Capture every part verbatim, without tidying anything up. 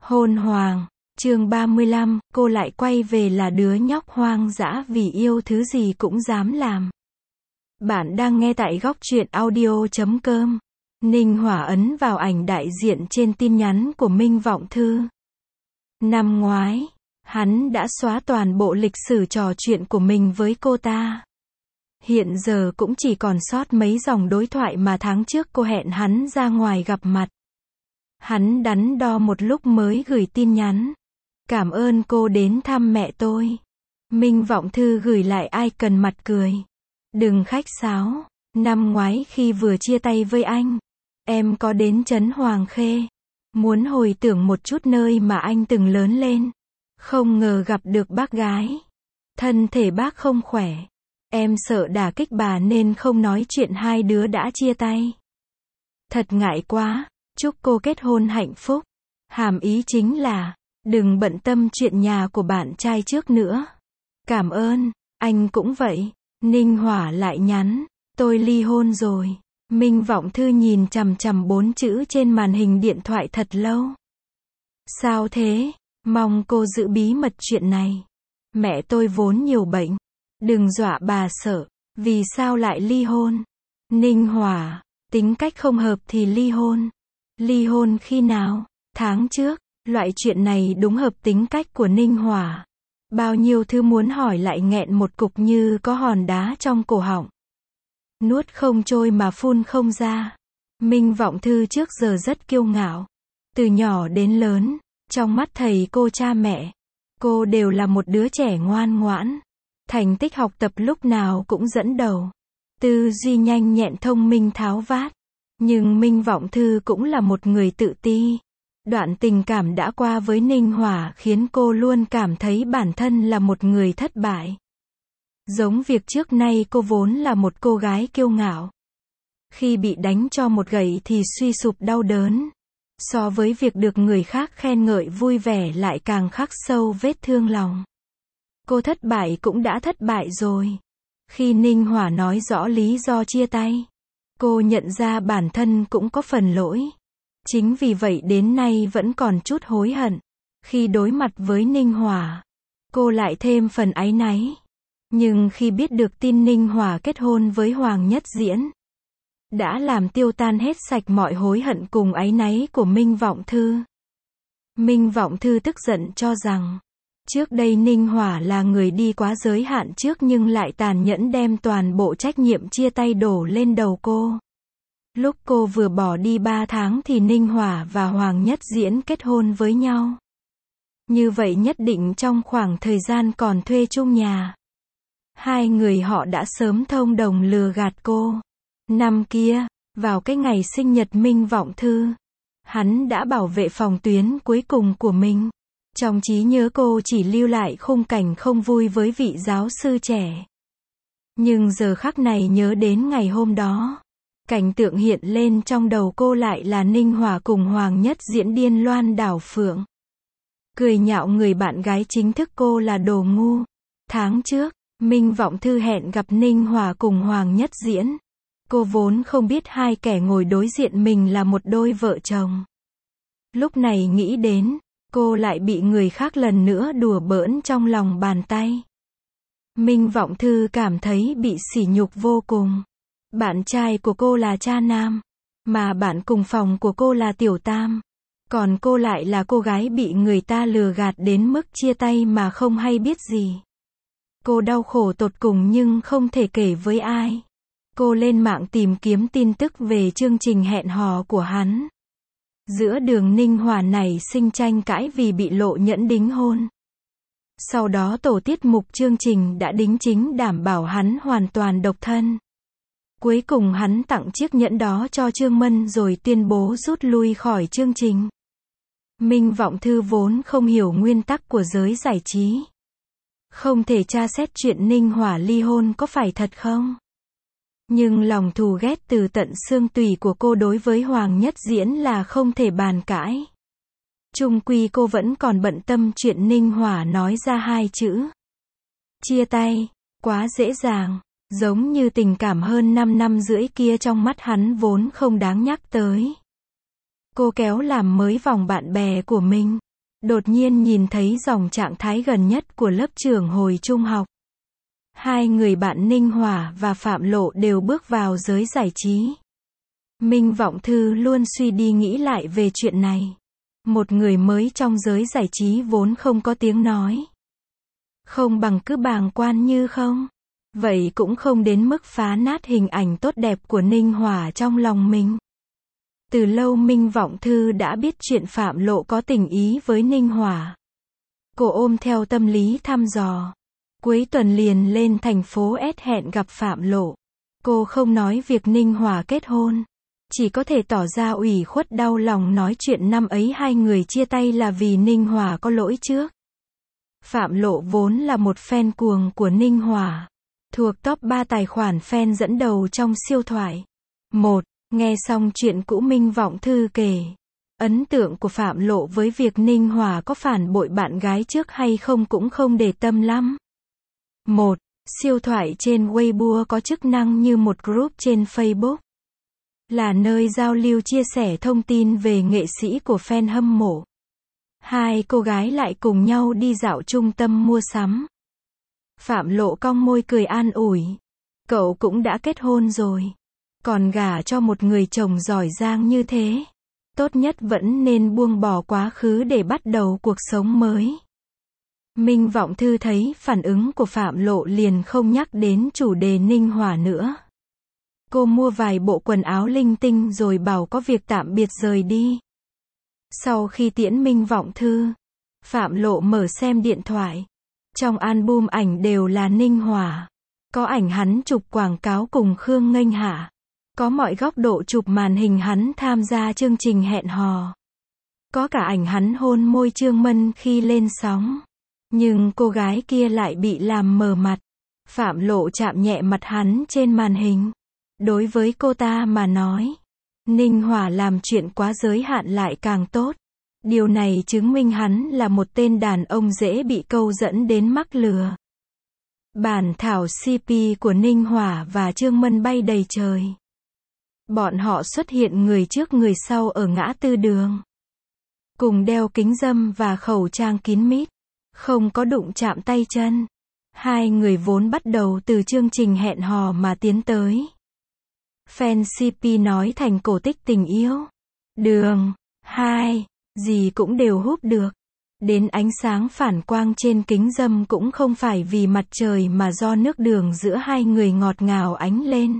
Hôn hoàng, chương ba mươi lăm, cô lại quay về là đứa nhóc hoang dã vì yêu thứ gì cũng dám làm. Bạn đang nghe tại góc truyện audio chấm com. Ninh Hỏa ấn vào ảnh đại diện trên tin nhắn của Minh Vọng Thư. Năm ngoái, hắn đã xóa toàn bộ lịch sử trò chuyện của mình với cô ta. Hiện giờ cũng chỉ còn sót mấy dòng đối thoại mà tháng trước cô hẹn hắn ra ngoài gặp mặt. Hắn đắn đo một lúc mới gửi tin nhắn. Cảm ơn cô đến thăm mẹ tôi. Minh Vọng Thư gửi lại icon mặt cười. Đừng khách sáo. Năm ngoái khi vừa chia tay với anh, em có đến trấn Hoàng Khê. Muốn hồi tưởng một chút nơi mà anh từng lớn lên. Không ngờ gặp được bác gái. Thân thể bác không khỏe. Em sợ đả kích bà nên không nói chuyện hai đứa đã chia tay. Thật ngại quá. Chúc cô kết hôn hạnh phúc. Hàm ý chính là, đừng bận tâm chuyện nhà của bạn trai trước nữa. Cảm ơn, anh cũng vậy. Ninh Hỏa lại nhắn, tôi ly hôn rồi. Minh Vọng Thư nhìn chằm chằm bốn chữ trên màn hình điện thoại thật lâu. Sao thế? Mong cô giữ bí mật chuyện này. Mẹ tôi vốn nhiều bệnh. Đừng dọa bà sợ. Vì sao lại ly hôn? Ninh Hỏa, tính cách không hợp thì ly hôn. Ly hôn khi nào? Tháng trước. Loại chuyện này đúng hợp tính cách của Ninh Hỏa. Bao nhiêu thứ muốn hỏi lại nghẹn một cục như có hòn đá trong cổ họng. Nuốt không trôi mà phun không ra. Minh Vọng Thư trước giờ rất kiêu ngạo. Từ nhỏ đến lớn, trong mắt thầy cô cha mẹ, cô đều là một đứa trẻ ngoan ngoãn. Thành tích học tập lúc nào cũng dẫn đầu. Tư duy nhanh nhẹn thông minh tháo vát. Nhưng Minh Vọng Thư cũng là một người tự ti. Đoạn tình cảm đã qua với Ninh Hỏa khiến cô luôn cảm thấy bản thân là một người thất bại. Giống việc trước nay cô vốn là một cô gái kiêu ngạo. Khi bị đánh cho một gậy thì suy sụp đau đớn. So với việc được người khác khen ngợi vui vẻ lại càng khắc sâu vết thương lòng. Cô thất bại cũng đã thất bại rồi. Khi Ninh Hỏa nói rõ lý do chia tay, cô nhận ra bản thân cũng có phần lỗi. Chính vì vậy đến nay vẫn còn chút hối hận. Khi đối mặt với Ninh Hỏa, cô lại thêm phần áy náy. Nhưng khi biết được tin Ninh Hỏa kết hôn với Hoàng Nhất Diễn, đã làm tiêu tan hết sạch mọi hối hận cùng áy náy của Minh Vọng Thư. Minh Vọng Thư tức giận cho rằng, trước đây Ninh Hỏa là người đi quá giới hạn trước nhưng lại tàn nhẫn đem toàn bộ trách nhiệm chia tay đổ lên đầu cô. Lúc cô vừa bỏ đi ba tháng thì Ninh Hỏa và Hoàng Nhất Diễn kết hôn với nhau. Như vậy nhất định trong khoảng thời gian còn thuê chung nhà, hai người họ đã sớm thông đồng lừa gạt cô. Năm kia, vào cái ngày sinh nhật Minh Vọng Thư, hắn đã bảo vệ phòng tuyến cuối cùng của mình. Trong trí nhớ cô chỉ lưu lại khung cảnh không vui với vị giáo sư trẻ. Nhưng giờ khắc này nhớ đến ngày hôm đó, cảnh tượng hiện lên trong đầu cô lại là Ninh Hỏa cùng Hoàng Nhất Diễn điên loan đảo phượng. Cười nhạo người bạn gái chính thức cô là đồ ngu. Tháng trước, Minh Vọng Thư hẹn gặp Ninh Hỏa cùng Hoàng Nhất Diễn. Cô vốn không biết hai kẻ ngồi đối diện mình là một đôi vợ chồng. Lúc này nghĩ đến, cô lại bị người khác lần nữa đùa bỡn trong lòng bàn tay. Minh Vọng Thư cảm thấy bị sỉ nhục vô cùng. Bạn trai của cô là cha nam, mà bạn cùng phòng của cô là tiểu tam. Còn cô lại là cô gái bị người ta lừa gạt đến mức chia tay mà không hay biết gì. Cô đau khổ tột cùng nhưng không thể kể với ai. Cô lên mạng tìm kiếm tin tức về chương trình hẹn hò của hắn. Giữa đường Ninh Hỏa này sinh tranh cãi vì bị lộ nhẫn đính hôn. Sau đó tổ tiết mục chương trình đã đính chính đảm bảo hắn hoàn toàn độc thân. Cuối cùng hắn tặng chiếc nhẫn đó cho Trương Mân rồi tuyên bố rút lui khỏi chương trình. Minh Vọng Thư vốn không hiểu nguyên tắc của giới giải trí. Không thể tra xét chuyện Ninh Hỏa ly hôn có phải thật không? Nhưng lòng thù ghét từ tận xương tủy của cô đối với Hoàng Nhất Diễn là không thể bàn cãi. Chung quy cô vẫn còn bận tâm chuyện Ninh Hỏa nói ra hai chữ. Chia tay, quá dễ dàng. Giống như tình cảm hơn năm năm rưỡi kia trong mắt hắn vốn không đáng nhắc tới. Cô kéo làm mới vòng bạn bè của mình. đột nhiên nhìn thấy dòng trạng thái gần nhất của lớp trưởng hồi trung học. Hai người bạn Ninh Hỏa và Phạm Lộ đều bước vào giới giải trí. Minh Vọng Thư luôn suy đi nghĩ lại về chuyện này. Một người mới trong giới giải trí vốn không có tiếng nói. Không bằng cứ bàng quan như không. Vậy cũng không đến mức phá nát hình ảnh tốt đẹp của Ninh Hỏa trong lòng mình. Từ lâu Minh Vọng Thư đã biết chuyện Phạm Lộ có tình ý với Ninh Hỏa. Cô ôm theo tâm lý thăm dò. Cuối tuần liền lên thành phố S hẹn gặp Phạm Lộ. Cô không nói việc Ninh Hỏa kết hôn. Chỉ có thể tỏ ra ủy khuất đau lòng nói chuyện năm ấy hai người chia tay là vì Ninh Hỏa có lỗi trước. Phạm Lộ vốn là một fan cuồng của Ninh Hỏa. Thuộc top ba tài khoản fan dẫn đầu trong siêu thoại. một. Nghe xong chuyện cũ Minh Vọng Thư kể. Ấn tượng của Phạm Lộ với việc Ninh Hỏa có phản bội bạn gái trước hay không cũng không để tâm lắm. một. Siêu thoại trên Weibo có chức năng như một group trên Facebook. Là nơi giao lưu chia sẻ thông tin về nghệ sĩ của fan hâm mộ. Hai cô gái lại cùng nhau đi dạo trung tâm mua sắm. Phạm Lộ cong môi cười an ủi. Cậu cũng đã kết hôn rồi. Còn gả cho một người chồng giỏi giang như thế. Tốt nhất vẫn nên buông bỏ quá khứ để bắt đầu cuộc sống mới. Minh Vọng Thư thấy phản ứng của Phạm Lộ liền không nhắc đến chủ đề Ninh Hỏa nữa. Cô mua vài bộ quần áo linh tinh rồi bảo có việc tạm biệt rời đi. Sau khi tiễn Minh Vọng Thư, Phạm Lộ mở xem điện thoại. Trong album ảnh đều là Ninh Hỏa. Có ảnh hắn chụp quảng cáo cùng Khương Nghênh Hạ. Có mọi góc độ chụp màn hình hắn tham gia chương trình hẹn hò. Có cả ảnh hắn hôn môi Trương Mân khi lên sóng. Nhưng cô gái kia lại bị làm mờ mặt. Phạm Lộ chạm nhẹ mặt hắn trên màn hình. Đối với cô ta mà nói, Ninh Hỏa làm chuyện quá giới hạn lại càng tốt. Điều này chứng minh hắn là một tên đàn ông dễ bị câu dẫn đến mắc lừa. Bản thảo xê pê của Ninh Hỏa và Trương Mân bay đầy trời. Bọn họ xuất hiện người trước người sau ở ngã tư đường. Cùng đeo kính râm và khẩu trang kín mít. Không có đụng chạm tay chân. Hai người vốn bắt đầu từ chương trình hẹn hò mà tiến tới. Fan xê pê nói thành cổ tích tình yêu. Đường, hai, gì cũng đều hút được. Đến ánh sáng phản quang trên kính râm cũng không phải vì mặt trời mà do nước đường giữa hai người ngọt ngào ánh lên.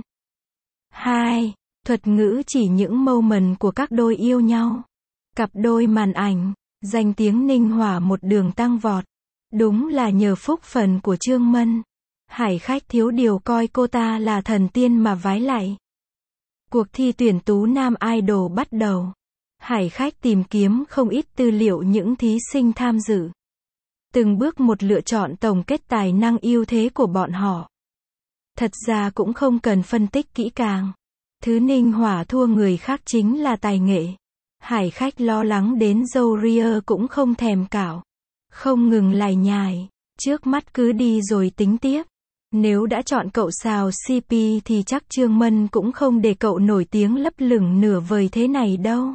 Hai, thuật ngữ chỉ những moment của các đôi yêu nhau. Cặp đôi màn ảnh, danh tiếng Ninh Hỏa một đường tăng vọt. Đúng là nhờ phúc phần của Trương Mân. Hải khách thiếu điều coi cô ta là thần tiên mà vái lạy. Cuộc thi tuyển tú nam idol bắt đầu. Hải khách tìm kiếm không ít tư liệu những thí sinh tham dự. Từng bước một lựa chọn tổng kết tài năng ưu thế của bọn họ. Thật ra cũng không cần phân tích kỹ càng. Thứ Ninh Hỏa thua người khác chính là tài nghệ. Hải khách lo lắng đến râu ria cũng không thèm cạo. Không ngừng lải nhải. Trước mắt cứ đi rồi tính tiếp. Nếu đã chọn cậu xào xê pê thì chắc Trương Mân cũng không để cậu nổi tiếng lấp lửng nửa vời thế này đâu.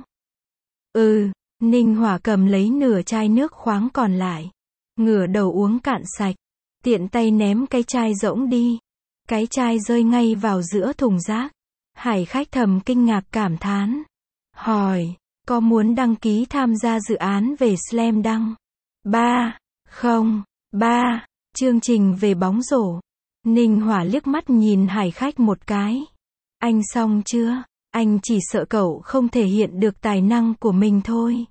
Ừ, Ninh Hỏa cầm lấy nửa chai nước khoáng còn lại. Ngửa đầu uống cạn sạch. Tiện tay ném cái chai rỗng đi. Cái chai rơi ngay vào giữa thùng rác. Hải khách thầm kinh ngạc cảm thán. Hỏi, có muốn đăng ký tham gia dự án về Slam Dunk? Ba, không, ba, chương trình về bóng rổ. Ninh Hỏa liếc mắt nhìn Hải khách một cái. Anh xong chưa? Anh chỉ sợ cậu không thể hiện được tài năng của mình thôi.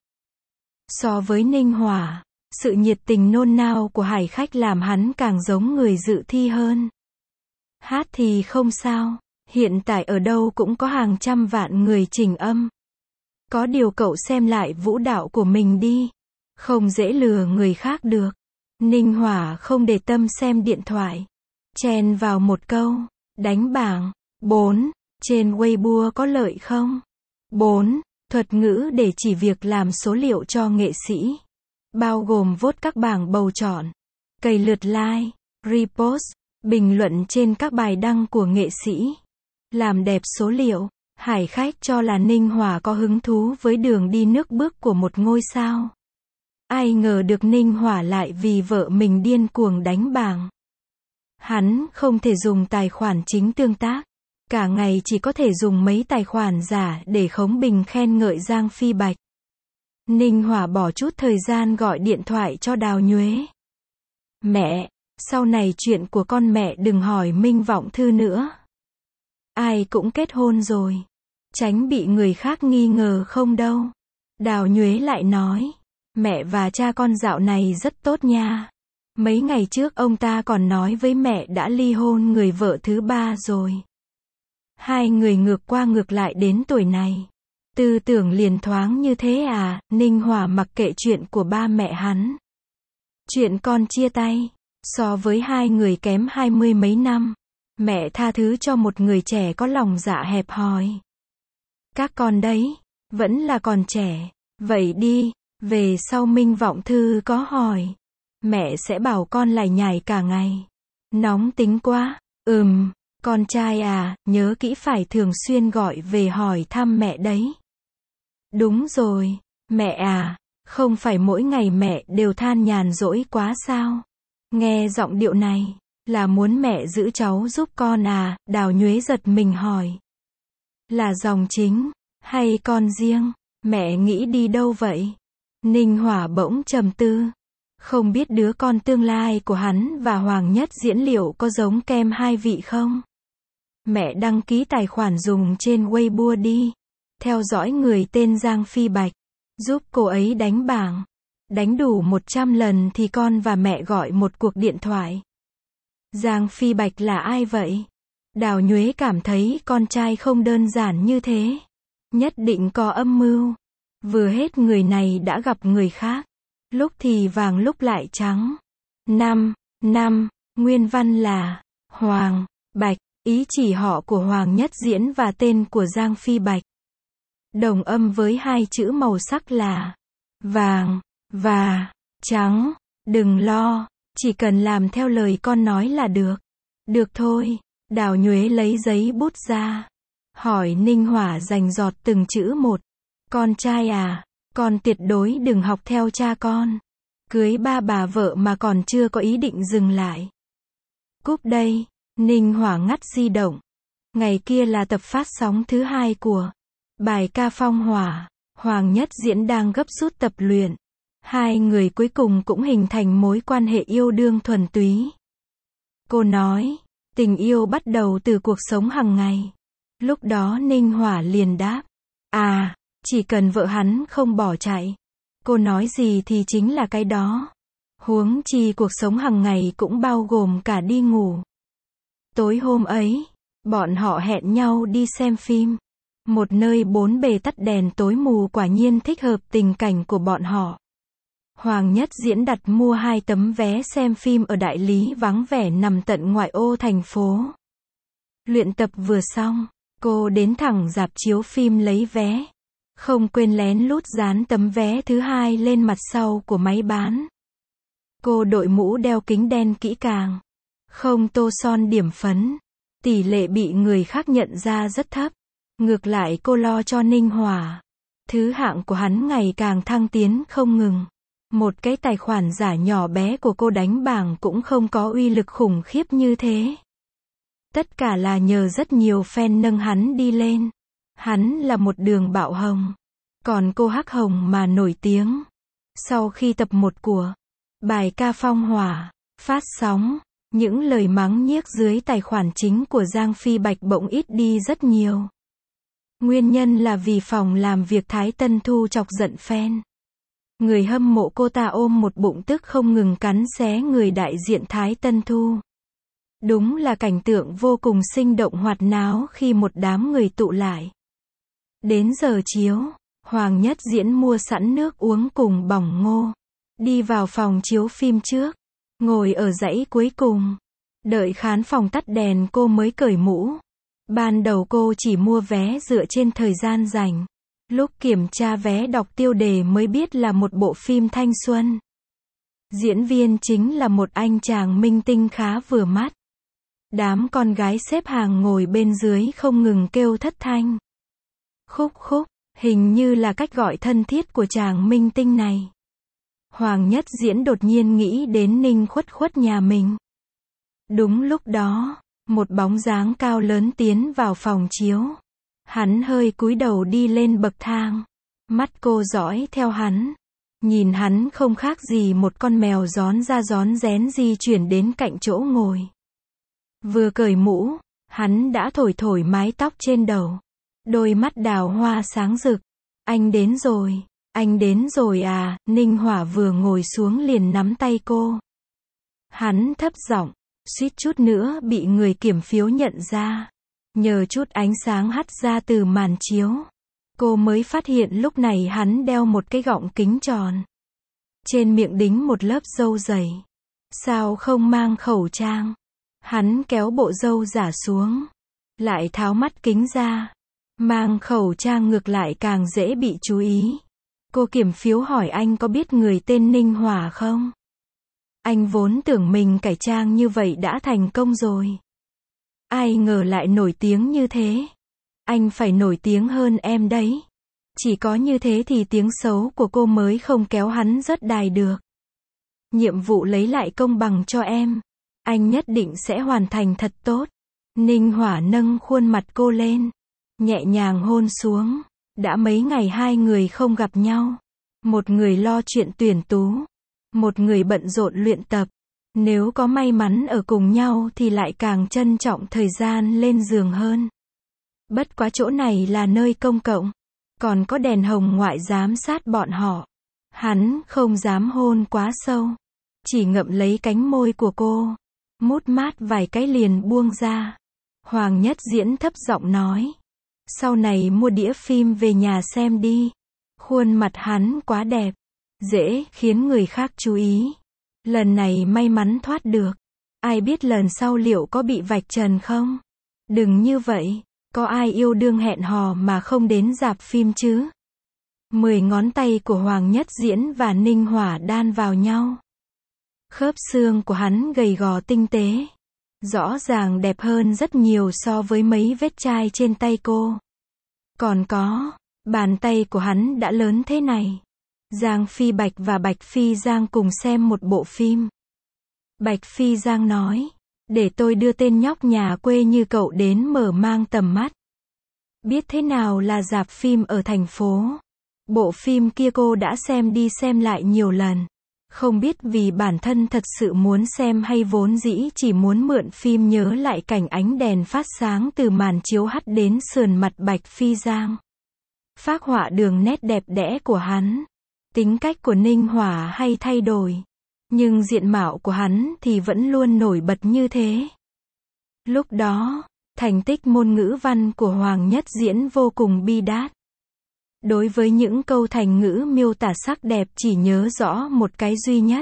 So với Ninh Hỏa, sự nhiệt tình nôn nao của Hải khách làm hắn càng giống người dự thi hơn. Hát thì không sao, hiện tại ở đâu cũng có hàng trăm vạn người chỉnh âm. Có điều cậu xem lại vũ đạo của mình đi. Không dễ lừa người khác được. Ninh Hỏa không để tâm xem điện thoại. Chen vào một câu. Đánh bảng. bốn. Trên Weibo có lợi không? bốn. Thuật ngữ để chỉ việc làm số liệu cho nghệ sĩ. Bao gồm vote các bảng bầu chọn. Cày lượt like, repost, bình luận trên các bài đăng của nghệ sĩ. Làm đẹp số liệu. Hải khách cho là Ninh Hỏa có hứng thú với đường đi nước bước của một ngôi sao. Ai ngờ được Ninh Hỏa lại vì vợ mình điên cuồng đánh bảng. Hắn không thể dùng tài khoản chính tương tác. Cả ngày chỉ có thể dùng mấy tài khoản giả để khống bình khen ngợi Giang Phi Bạch. Ninh Hỏa bỏ chút thời gian gọi điện thoại cho Đào Nhuế. Mẹ, sau này chuyện của con mẹ đừng hỏi Minh Vọng Thư nữa. Ai cũng kết hôn rồi. Tránh bị người khác nghi ngờ không đâu. Đào Nhuế lại nói. Mẹ và cha con dạo này rất tốt nha. Mấy ngày trước ông ta còn nói với mẹ đã ly hôn người vợ thứ ba rồi. Hai người ngược qua ngược lại đến tuổi này. Tư tưởng liền thoáng như thế à, Ninh Hỏa mặc kệ chuyện của ba mẹ hắn. Chuyện con chia tay, so với hai người kém hai mươi mấy năm. Mẹ tha thứ cho một người trẻ có lòng dạ hẹp hòi. Các con đấy, vẫn là còn trẻ. Vậy đi, về sau Minh Vọng Thư có hỏi. Mẹ sẽ bảo con lải nhải cả ngày. Nóng tính quá, ừm. Con trai à, nhớ kỹ phải thường xuyên gọi về hỏi thăm mẹ đấy. Đúng rồi, mẹ à, không phải mỗi ngày mẹ đều than nhàn rỗi quá sao? Nghe giọng điệu này, là muốn mẹ giữ cháu giúp con à? Đào Nhuế giật mình hỏi. Là dòng chính, hay con riêng? Mẹ nghĩ đi đâu vậy? Ninh Hỏa bỗng trầm tư. Không biết đứa con tương lai của hắn và Hoàng Nhất Diễn liệu có giống kem hai vị không? Mẹ đăng ký tài khoản dùng trên Weibo đi. Theo dõi người tên Giang Phi Bạch. Giúp cô ấy đánh bảng. Đánh đủ một trăm lần thì con và mẹ gọi một cuộc điện thoại. Giang Phi Bạch là ai vậy? Đào Nhuế cảm thấy con trai không đơn giản như thế. Nhất định có âm mưu. Vừa hết người này đã gặp người khác. Lúc thì vàng lúc lại trắng. Năm, năm, nguyên văn là Hoàng, Bạch. Ý chỉ họ của Hoàng Nhất Diễn và tên của Giang Phi Bạch. Đồng âm với hai chữ màu sắc là vàng và trắng. Đừng lo, chỉ cần làm theo lời con nói là được. Được thôi, Đào Nhuế lấy giấy bút ra. Hỏi Ninh Hỏa rành rọt từng chữ một. Con trai à, con tuyệt đối đừng học theo cha con. Cưới ba bà vợ mà còn chưa có ý định dừng lại. Cúp đây. Ninh Hỏa ngắt di động. Ngày kia là tập phát sóng thứ hai của bài ca Phong Hỏa. Hoàng Nhất Diễn đang gấp rút tập luyện. Hai người cuối cùng cũng hình thành mối quan hệ yêu đương thuần túy. Cô nói, tình yêu bắt đầu từ cuộc sống hàng ngày. Lúc đó Ninh Hỏa liền đáp, à, chỉ cần vợ hắn không bỏ chạy. Cô nói gì thì chính là cái đó. Huống chi cuộc sống hàng ngày cũng bao gồm cả đi ngủ. Tối hôm ấy, bọn họ hẹn nhau đi xem phim. Một nơi bốn bề tắt đèn tối mù quả nhiên thích hợp tình cảnh của bọn họ. Hoàng Nhất Diễn đặt mua hai tấm vé xem phim ở đại lý vắng vẻ nằm tận ngoại ô thành phố. Luyện tập vừa xong, cô đến thẳng rạp chiếu phim lấy vé. Không quên lén lút dán tấm vé thứ hai lên mặt sau của máy bán. Cô đội mũ đeo kính đen kỹ càng. Không tô son điểm phấn. Tỷ lệ bị người khác nhận ra rất thấp. Ngược lại cô lo cho Ninh Hỏa. Thứ hạng của hắn ngày càng thăng tiến không ngừng. Một cái tài khoản giả nhỏ bé của cô đánh bảng cũng không có uy lực khủng khiếp như thế. Tất cả là nhờ rất nhiều fan nâng hắn đi lên. Hắn là một đường bạo hồng. Còn cô hắc hồng mà nổi tiếng. Sau khi tập một của bài ca Phong Hỏa phát sóng, những lời mắng nhiếc dưới tài khoản chính của Giang Phi Bạch bỗng ít đi rất nhiều. Nguyên nhân là vì phòng làm việc Thái Tân Thu chọc giận fan. Người hâm mộ cô ta ôm một bụng tức không ngừng cắn xé người đại diện Thái Tân Thu. Đúng là cảnh tượng vô cùng sinh động hoạt náo khi một đám người tụ lại. Đến giờ chiếu, Hoàng Nhất Diễn mua sẵn nước uống cùng bỏng ngô. Đi vào phòng chiếu phim trước. Ngồi ở dãy cuối cùng. Đợi khán phòng tắt đèn cô mới cởi mũ. Ban đầu cô chỉ mua vé dựa trên thời gian rảnh. Lúc kiểm tra vé đọc tiêu đề mới biết là một bộ phim thanh xuân. Diễn viên chính là một anh chàng minh tinh khá vừa mắt. Đám con gái xếp hàng ngồi bên dưới không ngừng kêu thất thanh. Khúc khúc, hình như là cách gọi thân thiết của chàng minh tinh này. Hoàng Nhất Diễn đột nhiên nghĩ đến Ninh Khuất Khuất nhà mình. Đúng lúc đó, một bóng dáng cao lớn tiến vào phòng chiếu. Hắn hơi cúi đầu đi lên bậc thang. Mắt cô dõi theo hắn. Nhìn hắn không khác gì một con mèo rón ra rón rén di chuyển đến cạnh chỗ ngồi. Vừa cởi mũ, hắn đã thổi thổi mái tóc trên đầu. Đôi mắt đào hoa sáng rực. Anh đến rồi, anh đến rồi à, Ninh Hỏa vừa ngồi xuống liền nắm tay cô. Hắn thấp giọng, suýt chút nữa bị người kiểm phiếu nhận ra. Nhờ chút ánh sáng hắt ra từ màn chiếu, cô mới phát hiện lúc này hắn đeo một cái gọng kính tròn. Trên miệng đính một lớp râu dày. Sao không mang khẩu trang? Hắn kéo bộ râu giả xuống, lại tháo mắt kính ra. Mang khẩu trang ngược lại càng dễ bị chú ý. Cô kiểm phiếu hỏi anh có biết người tên Ninh Hỏa không? Anh vốn tưởng mình cải trang như vậy đã thành công rồi. Ai ngờ lại nổi tiếng như thế. Anh phải nổi tiếng hơn em đấy. Chỉ có như thế thì tiếng xấu của cô mới không kéo hắn rớt đài được. Nhiệm vụ lấy lại công bằng cho em. Anh nhất định sẽ hoàn thành thật tốt. Ninh Hỏa nâng khuôn mặt cô lên, nhẹ nhàng hôn xuống. Đã mấy ngày hai người không gặp nhau. Một người lo chuyện tuyển tú, một người bận rộn luyện tập. Nếu có may mắn ở cùng nhau thì lại càng trân trọng thời gian lên giường hơn. Bất quá chỗ này là nơi công cộng, còn có đèn hồng ngoại giám sát bọn họ. Hắn không dám hôn quá sâu, chỉ ngậm lấy cánh môi của cô, mút mát vài cái liền buông ra. Hoàng Nhất Diễn thấp giọng nói, sau này mua đĩa phim về nhà xem đi. Khuôn mặt hắn quá đẹp, dễ khiến người khác chú ý. Lần này may mắn thoát được, ai biết lần sau liệu có bị vạch trần không? Đừng như vậy, có ai yêu đương hẹn hò mà không đến rạp phim chứ? Mười ngón tay của Hoàng Nhất Diễn và Ninh Hỏa đan vào nhau. Khớp xương của hắn gầy gò tinh tế, rõ ràng đẹp hơn rất nhiều so với mấy vết chai trên tay cô. Còn có, bàn tay của hắn đã lớn thế này. Giang Phi Bạch và Bạch Phi Giang cùng xem một bộ phim. Bạch Phi Giang nói, để tôi đưa tên nhóc nhà quê như cậu đến mở mang tầm mắt. Biết thế nào là rạp phim ở thành phố. Bộ phim kia cô đã xem đi xem lại nhiều lần. Không biết vì bản thân thật sự muốn xem hay vốn dĩ chỉ muốn mượn phim nhớ lại cảnh ánh đèn phát sáng từ màn chiếu hắt đến sườn mặt Bạch Phi Giang. Phác họa đường nét đẹp đẽ của hắn. Tính cách của Ninh Hỏa hay thay đổi, nhưng diện mạo của hắn thì vẫn luôn nổi bật như thế. Lúc đó, thành tích môn ngữ văn của Hoàng Nhất Diễn vô cùng bi đát. Đối với những câu thành ngữ miêu tả sắc đẹp chỉ nhớ rõ một cái duy nhất.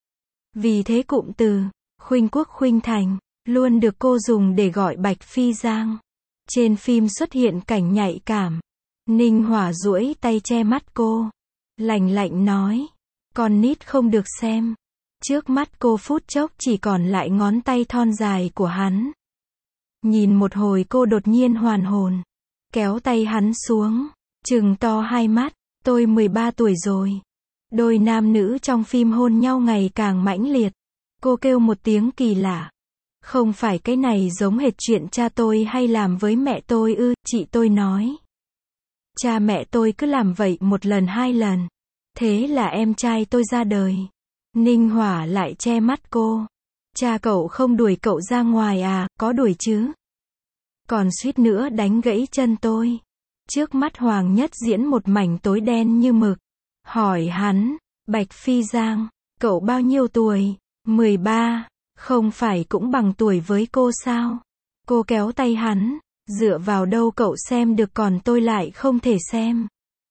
Vì thế cụm từ, khuynh quốc khuynh thành, luôn được cô dùng để gọi Bạch Phi Giang. Trên phim xuất hiện cảnh nhạy cảm. Ninh Hỏa duỗi tay che mắt cô. Lạnh lạnh nói, con nít không được xem. Trước mắt cô phút chốc chỉ còn lại ngón tay thon dài của hắn. Nhìn một hồi cô đột nhiên hoàn hồn, kéo tay hắn xuống, trừng to hai mắt, tôi mười ba tuổi rồi. Đôi nam nữ trong phim hôn nhau ngày càng mãnh liệt. Cô kêu một tiếng kỳ lạ. Không phải cái này giống hệt chuyện cha tôi hay làm với mẹ tôi ư, chị tôi nói. Cha mẹ tôi cứ làm vậy một lần hai lần. Thế là em trai tôi ra đời. Ninh Hỏa lại che mắt cô. Cha cậu không đuổi cậu ra ngoài à, có đuổi chứ? Còn suýt nữa đánh gãy chân tôi. Trước mắt Hoàng Nhất Diễn một mảnh tối đen như mực. Hỏi hắn, Bạch Phi Giang, cậu bao nhiêu tuổi? mười ba, không phải cũng bằng tuổi với cô sao? Cô kéo tay hắn, dựa vào đâu cậu xem được còn tôi lại không thể xem.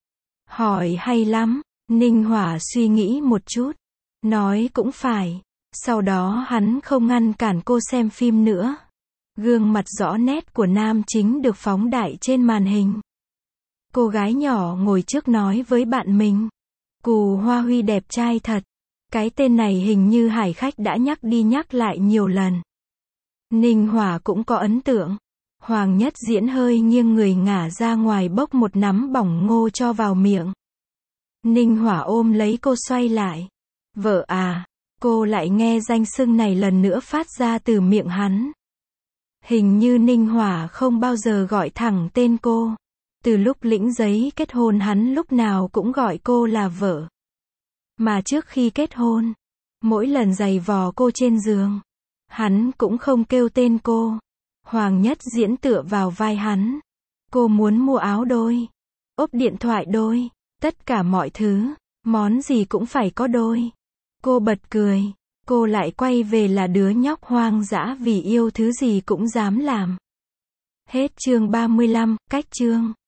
Hỏi hay lắm. Ninh Hỏa suy nghĩ một chút, nói cũng phải. Sau đó hắn không ngăn cản cô xem phim nữa. Gương mặt rõ nét của nam chính được phóng đại trên màn hình. Cô gái nhỏ ngồi trước nói với bạn mình, Cù Hoa Huy đẹp trai thật. Cái tên này hình như Hải Khách đã nhắc đi nhắc lại nhiều lần. Ninh Hỏa cũng có ấn tượng. Hoàng Nhất Diễn hơi nghiêng người ngả ra ngoài bốc một nắm bỏng ngô cho vào miệng. Ninh Hỏa ôm lấy cô xoay lại. Vợ à, cô lại nghe danh xưng này lần nữa phát ra từ miệng hắn. Hình như Ninh Hỏa không bao giờ gọi thẳng tên cô. Từ lúc lĩnh giấy kết hôn hắn lúc nào cũng gọi cô là vợ. Mà trước khi kết hôn, mỗi lần giày vò cô trên giường, hắn cũng không kêu tên cô. Hoàng Nhất Diễn tựa vào vai hắn. Cô muốn mua áo đôi, ốp điện thoại đôi, tất cả mọi thứ, món gì cũng phải có đôi. Cô bật cười, cô lại quay về là đứa nhóc hoang dã vì yêu thứ gì cũng dám làm. Hết chương ba mươi lăm, cách chương.